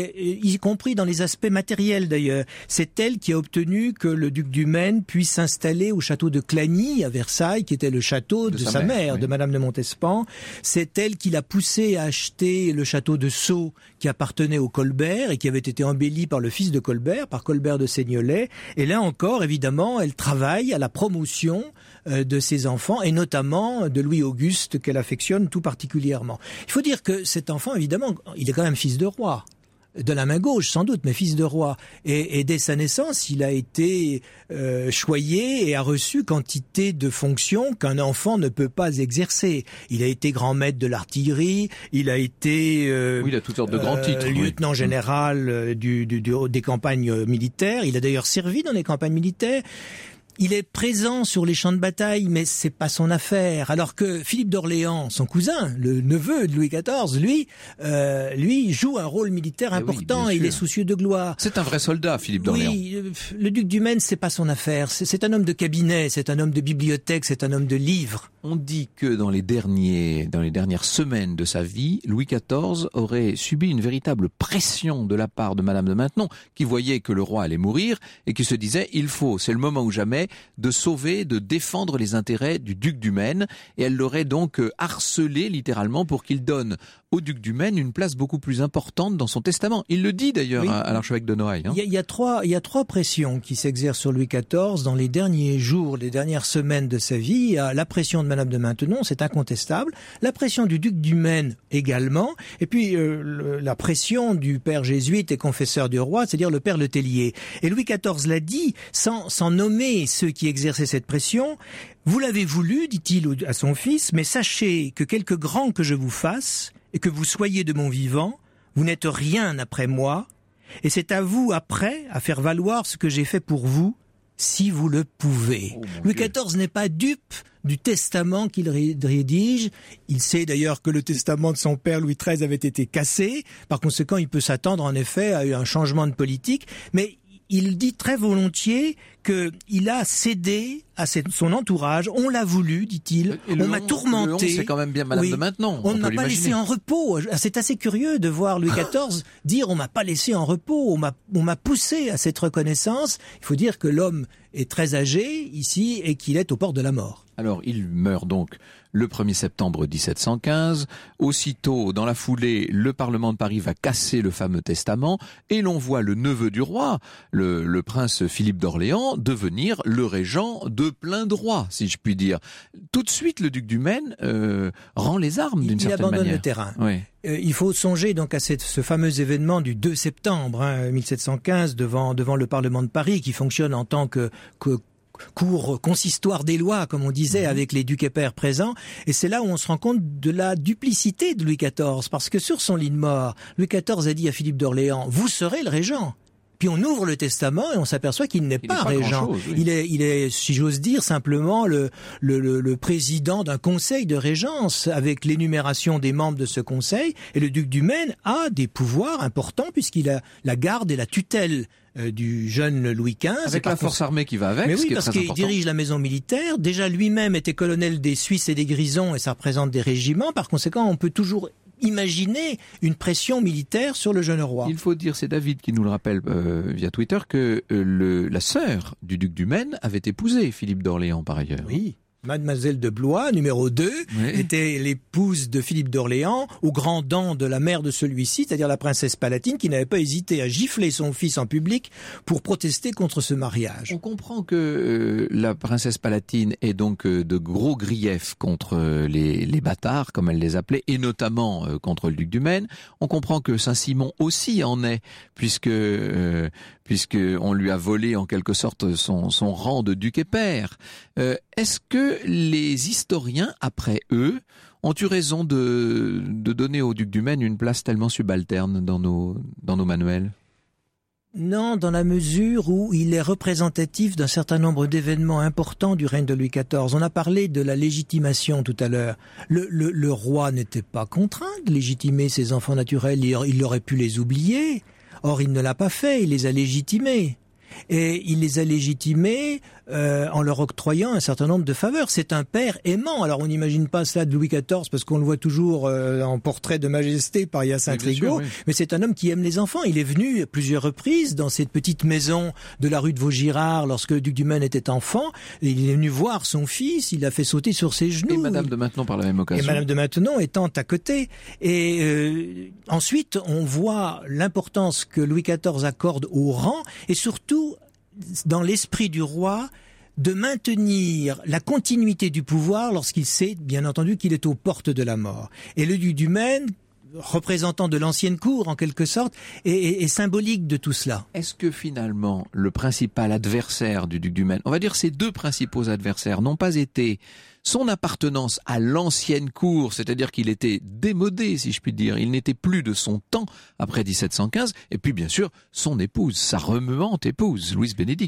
y compris dans les aspects matériels d'ailleurs. C'est elle qui a obtenu que le duc du Maine puisse s'installer au château de Clagny à Versailles, qui était le château de sa mère, oui. De Madame de Montespan. C'est elle qui l'a poussé à acheter le château de Sceaux, qui appartenait au Colbert et qui avait été embelli par le fils de Colbert, par Colbert de Seignelay. Et là encore, évidemment, elle travaille à la promotion de ses enfants, et notamment de Louis-Auguste, qu'elle affectionne tout particulièrement. Il faut dire que cet enfant, évidemment, il est quand même fils de roi. De la main gauche, sans doute, mais fils de roi. Et dès sa naissance, il a été choyé et a reçu quantité de fonctions qu'un enfant ne peut pas exercer. Il a été grand maître de l'artillerie, il a été il a toutes sortes de grands titres, lieutenant général des campagnes militaires. Il a d'ailleurs servi dans les campagnes militaires. il est présent sur les champs de bataille, mais c'est pas son affaire. Alors que Philippe d'Orléans, son cousin, le neveu de Louis XIV, lui joue un rôle militaire important. Et il est soucieux de gloire. C'est un vrai soldat, Philippe d'Orléans. Oui, le duc du Maine, c'est pas son affaire. C'est un homme de cabinet, c'est un homme de bibliothèque, c'est un homme de livres. On dit que dans les dernières semaines de sa vie, Louis XIV aurait subi une véritable pression de la part de Madame de Maintenon, qui voyait que le roi allait mourir et qui se disait c'est le moment ou jamais de sauver, de défendre les intérêts du duc du Maine. Et elle l'aurait donc harcelé littéralement pour qu'il donne au duc du Maine une place beaucoup plus importante dans son testament. Il le dit d'ailleurs à l'archevêque de Noailles. Il y a trois pressions qui s'exercent sur Louis XIV dans les derniers jours, les dernières semaines de sa vie. Il y a la pression de Madame de Maintenon, c'est incontestable. La pression du duc du Maine également. Et puis la pression du père jésuite et confesseur du roi, c'est-à-dire le père Le Tellier. Et Louis XIV l'a dit, sans nommer ceux qui exerçaient cette pression. Vous l'avez voulu, dit-il à son fils, mais sachez que quelque grand que je vous fasse, et que vous soyez de mon vivant, vous n'êtes rien après moi, et c'est à vous après à faire valoir ce que j'ai fait pour vous, si vous le pouvez. Louis XIV n'est pas dupe du testament qu'il rédige. Il sait d'ailleurs que le testament de son père Louis XIII avait été cassé. Par conséquent, il peut s'attendre en effet à un changement de politique, mais il dit très volontiers qu'il a cédé à son entourage. On l'a voulu, dit-il. On m'a tourmenté. C'est quand même bien Madame de Maintenon. On ne m'a pas laissé en repos. C'est assez curieux de voir Louis XIV dire on m'a pas laissé en repos. On m'a poussé à cette reconnaissance. Il faut dire que l'homme est très âgé ici et qu'il est au bord de la mort. Alors, il meurt donc le 1er septembre 1715. Aussitôt, dans la foulée, le Parlement de Paris va casser le fameux testament et l'on voit le neveu du roi, le prince Philippe d'Orléans, devenir le régent de plein droit, si je puis dire. Tout de suite, le duc du Maine rend les armes d'une certaine manière. Il abandonne le terrain. Oui. Il faut songer donc à ce fameux événement du 2 septembre 1715 devant le Parlement de Paris qui fonctionne en tant que cour consistoire des lois, comme on disait, avec les ducs et pairs présents. Et c'est là où on se rend compte de la duplicité de Louis XIV, parce que sur son lit de mort, Louis XIV a dit à Philippe d'Orléans, vous serez le régent. Puis on ouvre le testament et on s'aperçoit qu'il n'est pas régent. Il est, si j'ose dire, simplement le président d'un conseil de régence avec l'énumération des membres de ce conseil. Et le duc du Maine a des pouvoirs importants puisqu'il a la garde et la tutelle du jeune Louis XV. Avec la force armée qui va avec. Mais oui, parce qu'il dirige la maison militaire. Déjà lui-même était colonel des Suisses et des Grisons et ça représente des régiments. Par conséquent, on peut toujours imaginer une pression militaire sur le jeune roi. Il faut dire, c'est David qui nous le rappelle via Twitter, que la sœur du duc du Maine avait épousé Philippe d'Orléans par ailleurs. Oui. Mademoiselle de Blois, numéro 2, était l'épouse de Philippe d'Orléans, aux grands dents de la mère de celui-ci, c'est-à-dire la princesse Palatine, qui n'avait pas hésité à gifler son fils en public pour protester contre ce mariage. On comprend que la princesse Palatine ait donc de gros griefs contre les bâtards, comme elle les appelait, et notamment contre le duc du Maine. On comprend que Saint-Simon aussi en est, puisque on lui a volé en quelque sorte son rang de duc et père. Est-ce que les historiens, après eux, ont eu raison de donner au duc du Maine une place tellement subalterne dans nos manuels ? Non, dans la mesure où il est représentatif d'un certain nombre d'événements importants du règne de Louis XIV. On a parlé de la légitimation tout à l'heure. Le roi n'était pas contraint de légitimer ses enfants naturels, il aurait pu les oublier. Or, il ne l'a pas fait, il les a légitimés. Et il les a légitimés en leur octroyant un certain nombre de faveurs. C'est un père aimant. Alors on n'imagine pas cela de Louis XIV parce qu'on le voit toujours en portrait de majesté par Hyacinthe Rigaud, mais c'est un homme qui aime les enfants. Il est venu à plusieurs reprises dans cette petite maison de la rue de Vaugirard lorsque le duc du Maine était enfant. Et il est venu voir son fils, il l'a fait sauter sur ses genoux. Et Madame de Maintenon par la même occasion. Et Madame de Maintenon étant à côté. Et ensuite, on voit l'importance que Louis XIV accorde au rang et surtout dans l'esprit du roi de maintenir la continuité du pouvoir lorsqu'il sait, bien entendu, qu'il est aux portes de la mort. Et le duc du Maine, représentant de l'ancienne cour en quelque sorte, est symbolique de tout cela. Est-ce que finalement le principal adversaire du duc du Maine, on va dire ses deux principaux adversaires, n'ont pas été son appartenance à l'ancienne cour, c'est-à-dire qu'il était démodé, si je puis dire, il n'était plus de son temps après 1715, et puis bien sûr son épouse, sa remuante épouse, Louise Bénédicte.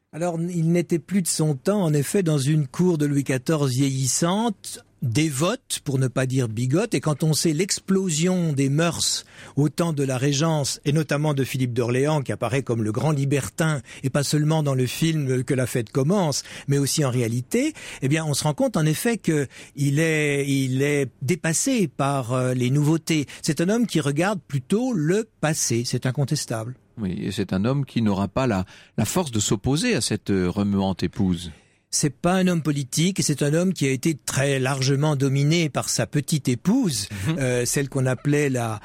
Alors, il n'était plus de son temps, en effet, dans une cour de Louis XIV vieillissante, dévote, pour ne pas dire bigote, et quand on sait l'explosion des mœurs au temps de la Régence, et notamment de Philippe d'Orléans, qui apparaît comme le grand libertin, et pas seulement dans le film Que la fête commence, mais aussi en réalité, eh bien, on se rend compte en effet qu'il est dépassé par les nouveautés. C'est un homme qui regarde plutôt le passé, c'est incontestable. Oui, et c'est un homme qui n'aura pas la force de s'opposer à cette remuante épouse. C'est pas un homme politique, c'est un homme qui a été très largement dominé par sa petite épouse, celle qu'on appelait la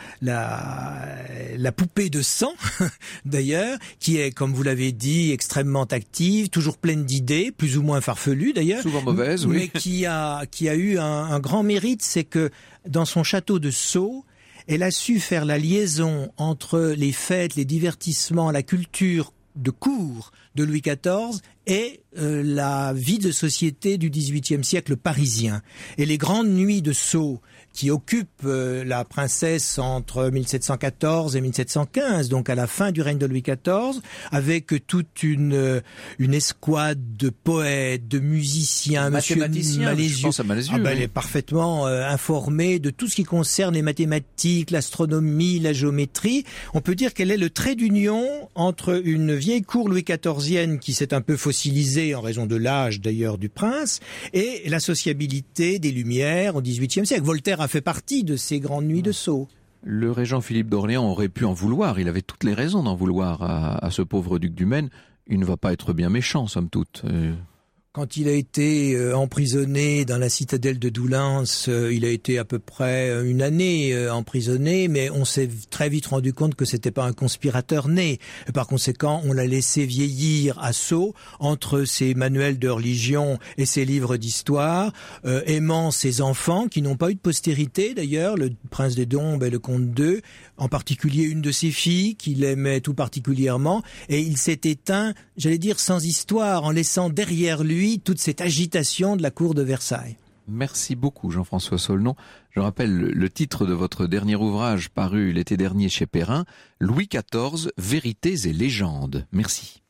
poupée de sang, d'ailleurs, qui est, comme vous l'avez dit, extrêmement active, toujours pleine d'idées, plus ou moins farfelues d'ailleurs. Souvent mauvaises, oui. Mais qui a eu un grand mérite, c'est que dans son château de Sceaux, elle a su faire la liaison entre les fêtes, les divertissements, la culture de cour de Louis XIV et la vie de société du XVIIIe siècle parisien. Et les grandes nuits de Sceaux qui occupent la princesse entre 1714 et 1715, donc à la fin du règne de Louis XIV, avec toute une escouade de poètes, de musiciens, Monsieur Malézieux. Elle est parfaitement informée de tout ce qui concerne les mathématiques, l'astronomie, la géométrie. On peut dire qu'elle est le trait d'union entre une vieille cour Louis XIVienne qui s'est un peu fossilisée en raison de l'âge d'ailleurs du prince et la sociabilité des Lumières au XVIIIe siècle. Voltaire a fait partie de ces grandes nuits de Sceaux. Le régent Philippe d'Orléans aurait pu en vouloir, il avait toutes les raisons d'en vouloir à ce pauvre duc du Maine. Il ne va pas être bien méchant, somme toute. Quand il a été emprisonné dans la citadelle de Doullens, il a été à peu près une année emprisonné, mais on s'est très vite rendu compte que c'était pas un conspirateur né. Et par conséquent, on l'a laissé vieillir à Sceaux entre ses manuels de religion et ses livres d'histoire, aimant ses enfants qui n'ont pas eu de postérité d'ailleurs, le prince des Dombes et le comte d'Eu, en particulier une de ses filles qu'il aimait tout particulièrement, et il s'est éteint, j'allais dire sans histoire, en laissant derrière lui toute cette agitation de la cour de Versailles. Merci beaucoup Jean-François Saulnon. Je rappelle le titre de votre dernier ouvrage paru l'été dernier chez Perrin, Louis XIV, Vérités et légendes. Merci.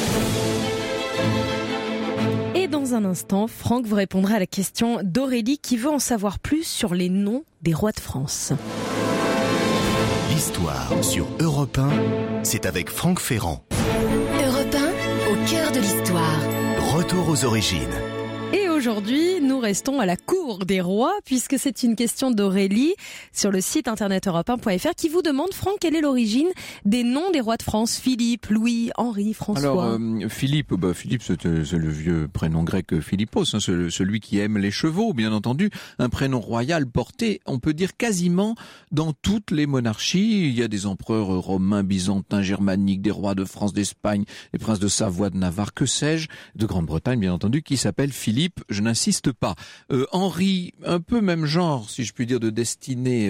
Et dans un instant, Franck vous répondra à la question d'Aurélie qui veut en savoir plus sur les noms des rois de France. L'histoire sur Europe 1, c'est avec Franck Ferrand. Europe 1, au cœur de l'histoire. Retour aux origines. Et aujourd'hui, nous restons à la cour des rois, puisque c'est une question d'Aurélie sur le site internet europe1.fr qui vous demande, Franck, quelle est l'origine des noms des rois de France? Philippe, Louis, Henri, François. Alors, Philippe, c'est le vieux prénom grec Philippos, celui qui aime les chevaux, bien entendu. Un prénom royal porté, on peut dire quasiment dans toutes les monarchies. Il y a des empereurs romains, byzantins, germaniques, des rois de France, d'Espagne, des princes de Savoie, de Navarre, que sais-je, de Grande-Bretagne, bien entendu, qui s'appelle Philippe. Je n'insiste pas. Henri, un peu même genre, si je puis dire, de destinée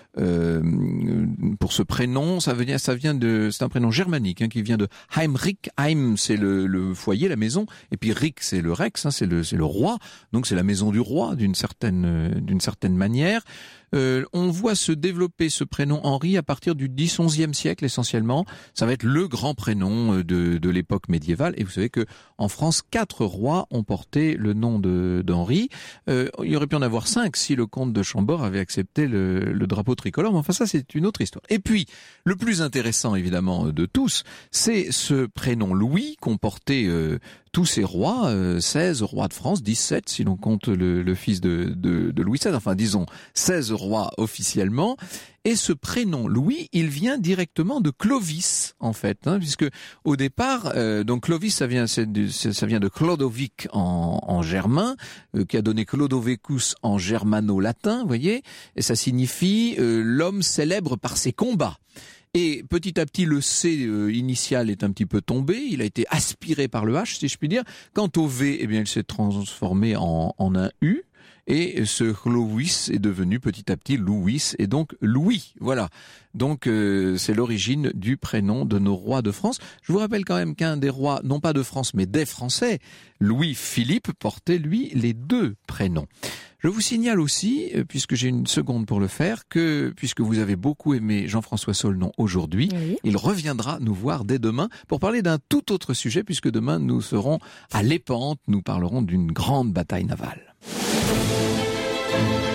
pour ce prénom. C'est un prénom germanique qui vient de Heimrich. Heim, c'est le foyer, la maison, et puis Rich, c'est le Rex, c'est le roi. Donc c'est la maison du roi d'une certaine manière. On voit se développer ce prénom Henri à partir du 10-11e siècle essentiellement. Ça va être le grand prénom de l'époque médiévale. Et vous savez que en France, 4 rois ont porté le nom d'Henri. Il y aurait pu en avoir 5 si le comte de Chambord avait accepté le drapeau tricolore. Mais enfin, ça, c'est une autre histoire. Et puis, le plus intéressant, évidemment, de tous, c'est ce prénom Louis qu'ont porté tous ces rois, 16 rois de France, 17 si l'on compte le fils de Louis XVI, enfin disons 16 rois officiellement. Et ce prénom Louis, il vient directement de Clovis en fait, puisque au départ, donc Clovis ça vient de Clodovic en germain, qui a donné Clodovicus en germano-latin, vous voyez, et ça signifie l'homme célèbre par ses combats. Et petit à petit, le C initial est un petit peu tombé, il a été aspiré par le H, si je puis dire. Quant au V, eh bien, il s'est transformé en un U. Et ce Clovis est devenu petit à petit Louis et donc Louis. Voilà. Donc c'est l'origine du prénom de nos rois de France. Je vous rappelle quand même qu'un des rois, non pas de France, mais des Français, Louis-Philippe, portait lui les 2 prénoms. Je vous signale aussi, puisque j'ai une seconde pour le faire, que puisque vous avez beaucoup aimé Jean-François Saulnon aujourd'hui, il reviendra nous voir dès demain pour parler d'un tout autre sujet, puisque demain nous serons à Lépante, nous parlerons d'une grande bataille navale.